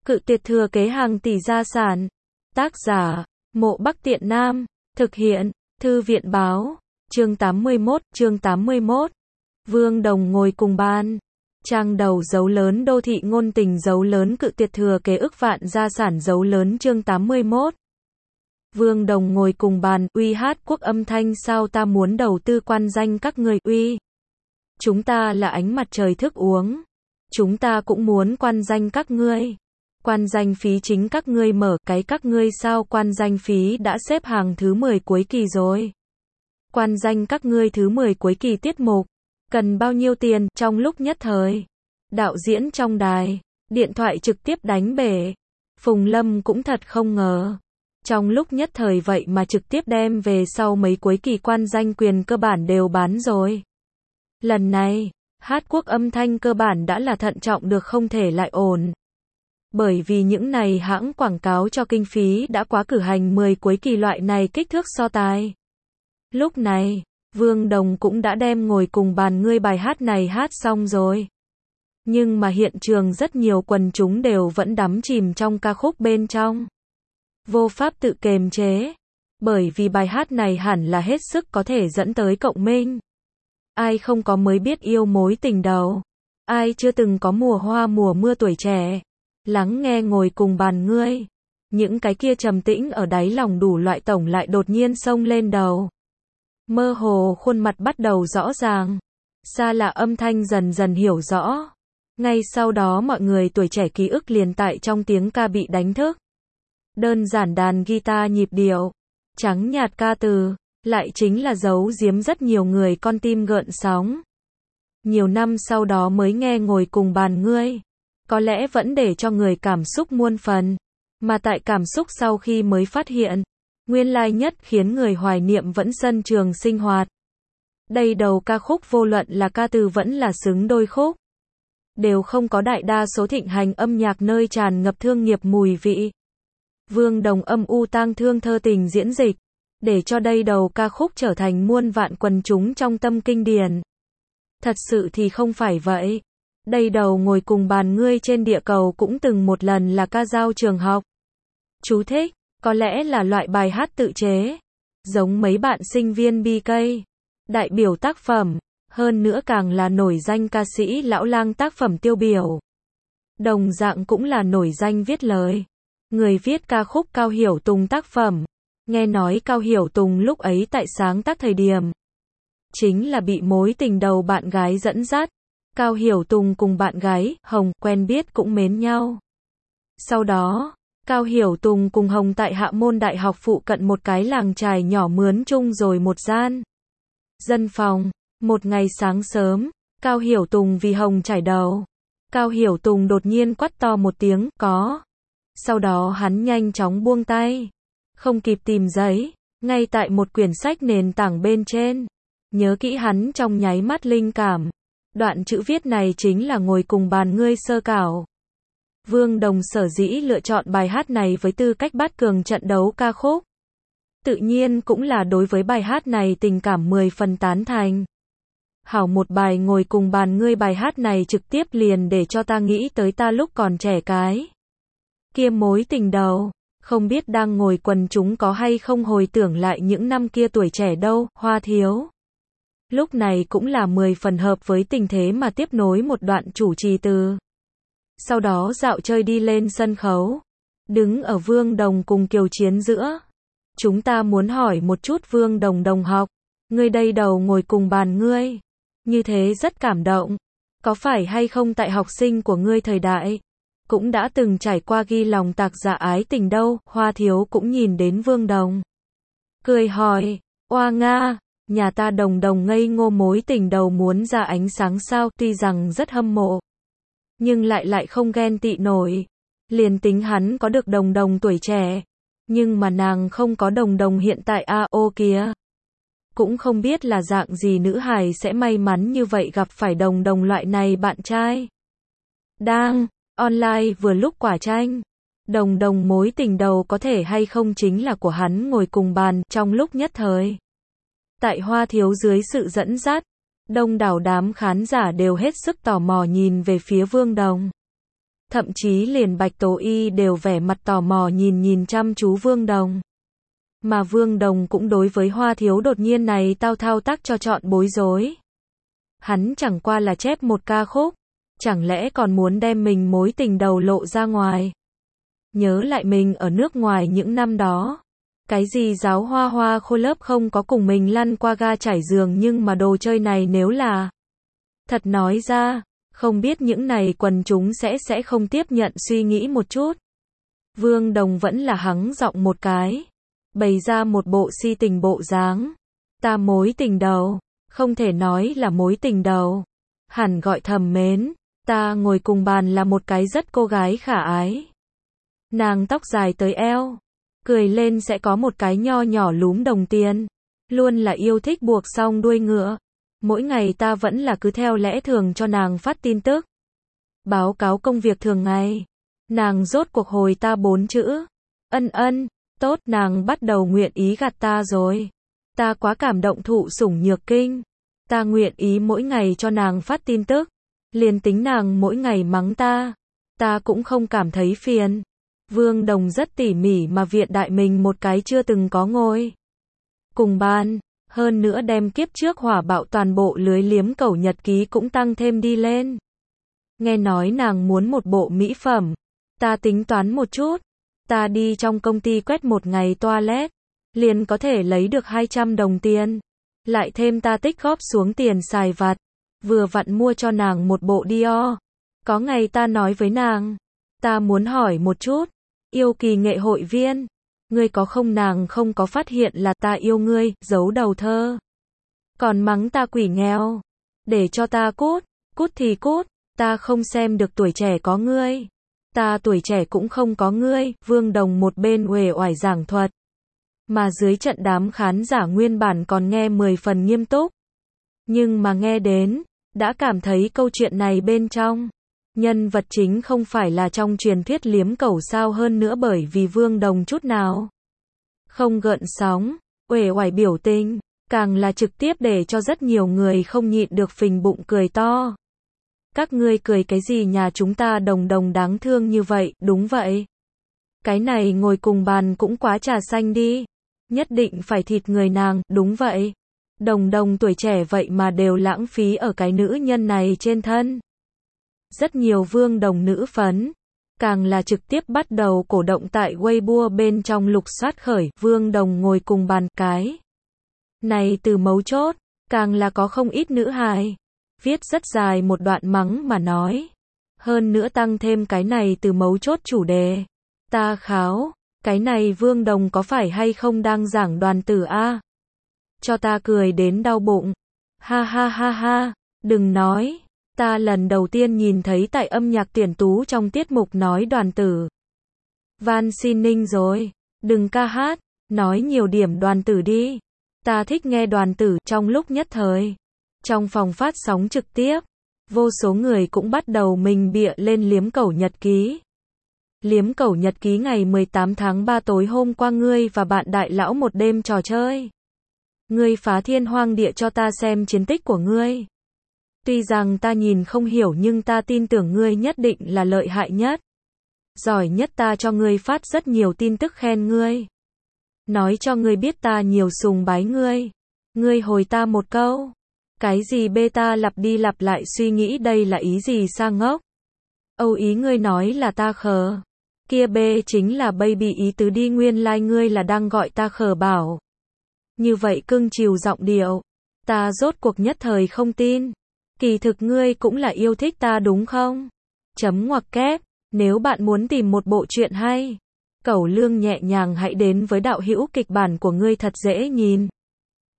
Cự tuyệt thừa kế hàng tỷ gia sản. Tác giả, Mộ Bắc Tiện Nam. Thực hiện, Thư viện báo. Chương 81. Vương Đồng ngồi cùng bàn. Trang đầu dấu lớn đô thị ngôn tình dấu lớn cự tuyệt thừa kế ức vạn gia sản dấu lớn chương 81. Vương Đồng ngồi cùng bàn, uy hát quốc âm thanh sao ta muốn đầu tư quan danh các người, uy. Chúng ta là ánh mặt trời thức uống. Chúng ta cũng muốn quan danh các ngươi. Quan danh phí chính các ngươi mở, cái các ngươi sao quan danh phí đã xếp hàng thứ 10 cuối kỳ rồi. Quan danh các ngươi thứ 10 cuối kỳ tiết mục. Cần bao nhiêu tiền, trong lúc nhất thời. Đạo diễn trong đài, điện thoại trực tiếp đánh bể. Phùng Lâm cũng thật không ngờ. Trong lúc nhất thời vậy mà trực tiếp đem về sau mấy cuối kỳ quan danh quyền cơ bản đều bán rồi. Lần này, hát quốc âm thanh cơ bản đã là thận trọng được không thể lại ổn. Bởi vì những này hãng quảng cáo cho kinh phí đã quá cử hành 10 cuối kỳ loại này kích thước so tài. Lúc này, Vương Đồng cũng đã đem ngồi cùng bàn ngươi bài hát này hát xong rồi. Nhưng mà hiện trường rất nhiều quần chúng đều vẫn đắm chìm trong ca khúc bên trong. Vô pháp tự kiềm chế. Bởi vì bài hát này hẳn là hết sức có thể dẫn tới cộng minh. Ai không có mới biết yêu mối tình đầu. Ai chưa từng có mùa hoa mùa mưa tuổi trẻ. Lắng nghe ngồi cùng bàn ngươi. Những cái kia trầm tĩnh ở đáy lòng đủ loại tổng lại đột nhiên xông lên đầu. Mơ hồ khuôn mặt bắt đầu rõ ràng. Xa lạ âm thanh dần dần hiểu rõ. Ngay sau đó mọi người tuổi trẻ ký ức liền tại trong tiếng ca bị đánh thức. Đơn giản đàn guitar nhịp điệu. Trắng nhạt ca từ. Lại chính là giấu giếm rất nhiều người con tim gợn sóng. Nhiều năm sau đó mới nghe ngồi cùng bàn ngươi. Có lẽ vẫn để cho người cảm xúc muôn phần. Mà tại cảm xúc sau khi mới phát hiện. Nguyên lai nhất khiến người hoài niệm vẫn sân trường sinh hoạt. Đây đầu ca khúc vô luận là ca từ vẫn là xứng đôi khúc. Đều không có đại đa số thịnh hành âm nhạc nơi tràn ngập thương nghiệp mùi vị. Vương Đồng âm u tang thương thơ tình diễn dịch. Để cho đây đầu ca khúc trở thành muôn vạn quần chúng trong tâm kinh điển. Thật sự thì không phải vậy. Đây đầu ngồi cùng bàn ngươi trên địa cầu cũng từng một lần là ca dao trường học. Chú thích, có lẽ là loại bài hát tự chế. Giống mấy bạn sinh viên BK. Đại biểu tác phẩm. Hơn nữa càng là nổi danh ca sĩ lão lang tác phẩm tiêu biểu. Đồng dạng cũng là nổi danh viết lời. Người viết ca khúc Cao Hiểu Tùng tác phẩm. Nghe nói Cao Hiểu Tùng lúc ấy tại sáng tác thời điểm. Chính là bị mối tình đầu bạn gái dẫn dắt. Cao Hiểu Tùng cùng bạn gái, Hồng, quen biết cũng mến nhau. Sau đó, Cao Hiểu Tùng cùng Hồng tại Hạ Môn Đại học phụ cận một cái làng chài nhỏ mướn chung rồi một gian dân phòng. Một ngày sáng sớm, Cao Hiểu Tùng vì Hồng chải đầu. Cao Hiểu Tùng đột nhiên quát to một tiếng, có. Sau đó hắn nhanh chóng buông tay. Không kịp tìm giấy, ngay tại một quyển sách nền tảng bên trên. Nhớ kỹ hắn trong nháy mắt linh cảm. Đoạn chữ viết này chính là ngồi cùng bàn ngươi sơ cảo. Vương Đồng sở dĩ lựa chọn bài hát này với tư cách bát cường trận đấu ca khúc. Tự nhiên cũng là đối với bài hát này tình cảm 10 phần tán thành. Hảo một bài ngồi cùng bàn ngươi bài hát này trực tiếp liền để cho ta nghĩ tới ta lúc còn trẻ cái. Kia mối tình đầu, không biết đang ngồi quần chúng có hay không hồi tưởng lại những năm kia tuổi trẻ đâu, Hoa Thiếu. Lúc này cũng là 10 phần hợp với tình thế mà tiếp nối một đoạn chủ trì từ. Sau đó dạo chơi đi lên sân khấu. Đứng ở Vương Đồng cùng Kiều Chiến giữa. Chúng ta muốn hỏi một chút Vương Đồng đồng học. Ngươi đây đầu ngồi cùng bàn ngươi. Như thế rất cảm động. Có phải hay không tại học sinh của ngươi thời đại. Cũng đã từng trải qua ghi lòng tạc dạ ái tình đâu. Hoa Thiếu cũng nhìn đến Vương Đồng. Cười hỏi. Oa nga. Nhà ta Đồng Đồng ngây ngô mối tình đầu muốn ra ánh sáng sao. Tuy rằng rất hâm mộ. Nhưng lại không ghen tị nổi. Liền tính hắn có được Đồng Đồng tuổi trẻ. Nhưng mà nàng không có Đồng Đồng hiện tại ô kìa. Cũng không biết là dạng gì nữ hài sẽ may mắn như vậy gặp phải Đồng Đồng loại này bạn trai. Đang online vừa lúc quả tranh. Đồng Đồng mối tình đầu có thể hay không chính là của hắn ngồi cùng bàn trong lúc nhất thời. Tại Hoa Thiếu dưới sự dẫn dắt, đông đảo đám khán giả đều hết sức tò mò nhìn về phía Vương Đồng. Thậm chí liền Bạch Tố Y đều vẻ mặt tò mò nhìn chăm chú Vương Đồng. Mà Vương Đồng cũng đối với Hoa Thiếu đột nhiên này thao tác cho chọn bối rối. Hắn chẳng qua là chép một ca khúc, chẳng lẽ còn muốn đem mình mối tình đầu lộ ra ngoài. Nhớ lại mình ở nước ngoài những năm đó. Cái gì giáo hoa khô lớp không có cùng mình lăn qua ga trải giường, nhưng mà đồ chơi này nếu là thật nói ra, không biết những này quần chúng sẽ không tiếp nhận suy nghĩ một chút. Vương Đồng vẫn là hắng giọng một cái, bày ra một bộ si tình bộ dáng. Ta mối tình đầu, không thể nói là mối tình đầu, hẳn gọi thầm mến. Ta ngồi cùng bàn là một cái rất cô gái khả ái. Nàng tóc dài tới eo, cười lên sẽ có một cái nho nhỏ lúm đồng tiền. Luôn là yêu thích buộc xong đuôi ngựa. Mỗi ngày ta vẫn là cứ theo lẽ thường cho nàng phát tin tức. Báo cáo công việc thường ngày. Nàng rốt cuộc hồi ta 4 chữ. Ân, tốt, nàng bắt đầu nguyện ý gạt ta rồi. Ta quá cảm động thụ sủng nhược kinh. Ta nguyện ý mỗi ngày cho nàng phát tin tức. Liền tính nàng mỗi ngày mắng ta cũng không cảm thấy phiền. Vương Đồng rất tỉ mỉ mà viện đại mình một cái chưa từng có ngôi cùng bàn, hơn nữa đem kiếp trước hỏa bạo toàn bộ lưới liếm cẩu nhật ký cũng tăng thêm đi lên. Nghe nói nàng muốn một bộ mỹ phẩm, ta tính toán một chút, ta đi trong công ty quét một ngày toilet, liền có thể lấy được 200 đồng tiền, lại thêm ta tích góp xuống tiền xài vặt, vừa vặn mua cho nàng một bộ Dior. Có ngày ta nói với nàng, ta muốn hỏi một chút, yêu kỳ nghệ hội viên, ngươi có không, nàng không có phát hiện là ta yêu ngươi, giấu đầu thơ. Còn mắng ta quỷ nghèo, để cho ta cút thì cút, ta không xem được tuổi trẻ có ngươi. Ta tuổi trẻ cũng không có ngươi, Vương Đồng một bên uể oải giảng thuật. Mà dưới trận đám khán giả nguyên bản còn nghe 10 phần nghiêm túc. Nhưng mà nghe đến, đã cảm thấy câu chuyện này bên trong. Nhân vật chính không phải là trong truyền thuyết liếm cẩu sao, hơn nữa bởi vì Vương Đồng chút nào không gợn sóng, uể oải biểu tình, càng là trực tiếp để cho rất nhiều người không nhịn được phình bụng cười to. Các ngươi cười cái gì, nhà chúng ta Đồng Đồng đáng thương như vậy, đúng vậy. Cái này ngồi cùng bàn cũng quá trà xanh đi, nhất định phải thịt người nàng, đúng vậy. Đồng Đồng tuổi trẻ vậy mà đều lãng phí ở cái nữ nhân này trên thân. Rất nhiều Vương Đồng nữ phấn, càng là trực tiếp bắt đầu cổ động tại Weibo bên trong lục soát khởi Vương Đồng ngồi cùng bàn cái. Này từ mấu chốt, càng là có không ít nữ hài viết rất dài một đoạn mắng mà nói. Hơn nữa tăng thêm cái này từ mấu chốt chủ đề. Ta kháo, cái này Vương Đồng có phải hay không đang giảng đoàn tử a? Cho ta cười đến đau bụng. Ha, đừng nói. Ta lần đầu tiên nhìn thấy tại âm nhạc tuyển tú trong tiết mục nói đoàn tử. Van xin ninh rồi. Đừng ca hát, nói nhiều điểm đoàn tử đi. Ta thích nghe đoàn tử. Trong lúc nhất thời, trong phòng phát sóng trực tiếp, vô số người cũng bắt đầu mình bịa lên liếm cẩu nhật ký. Liếm cẩu nhật ký ngày 18 tháng 3 tối hôm qua ngươi và bạn đại lão một đêm trò chơi. Ngươi phá thiên hoang địa cho ta xem chiến tích của ngươi. Tuy rằng ta nhìn không hiểu nhưng ta tin tưởng ngươi nhất định là lợi hại nhất. Giỏi nhất, ta cho ngươi phát rất nhiều tin tức khen ngươi. Nói cho ngươi biết ta nhiều sùng bái ngươi. Ngươi hồi ta một câu. Cái gì beta, lặp đi lặp lại suy nghĩ đây là ý gì sa ngốc. Âu ý ngươi nói là ta khờ. Kia B chính là baby ý tứ đi, nguyên lai ngươi là đang gọi ta khờ bảo. Như vậy cưng chiều giọng điệu. Ta rốt cuộc nhất thời không tin. Kỳ thực ngươi cũng là yêu thích ta đúng không? Chấm ngoặc kép. Nếu bạn muốn tìm một bộ truyện hay, cẩu lương nhẹ nhàng hãy đến với đạo hữu kịch bản của ngươi thật dễ nhìn.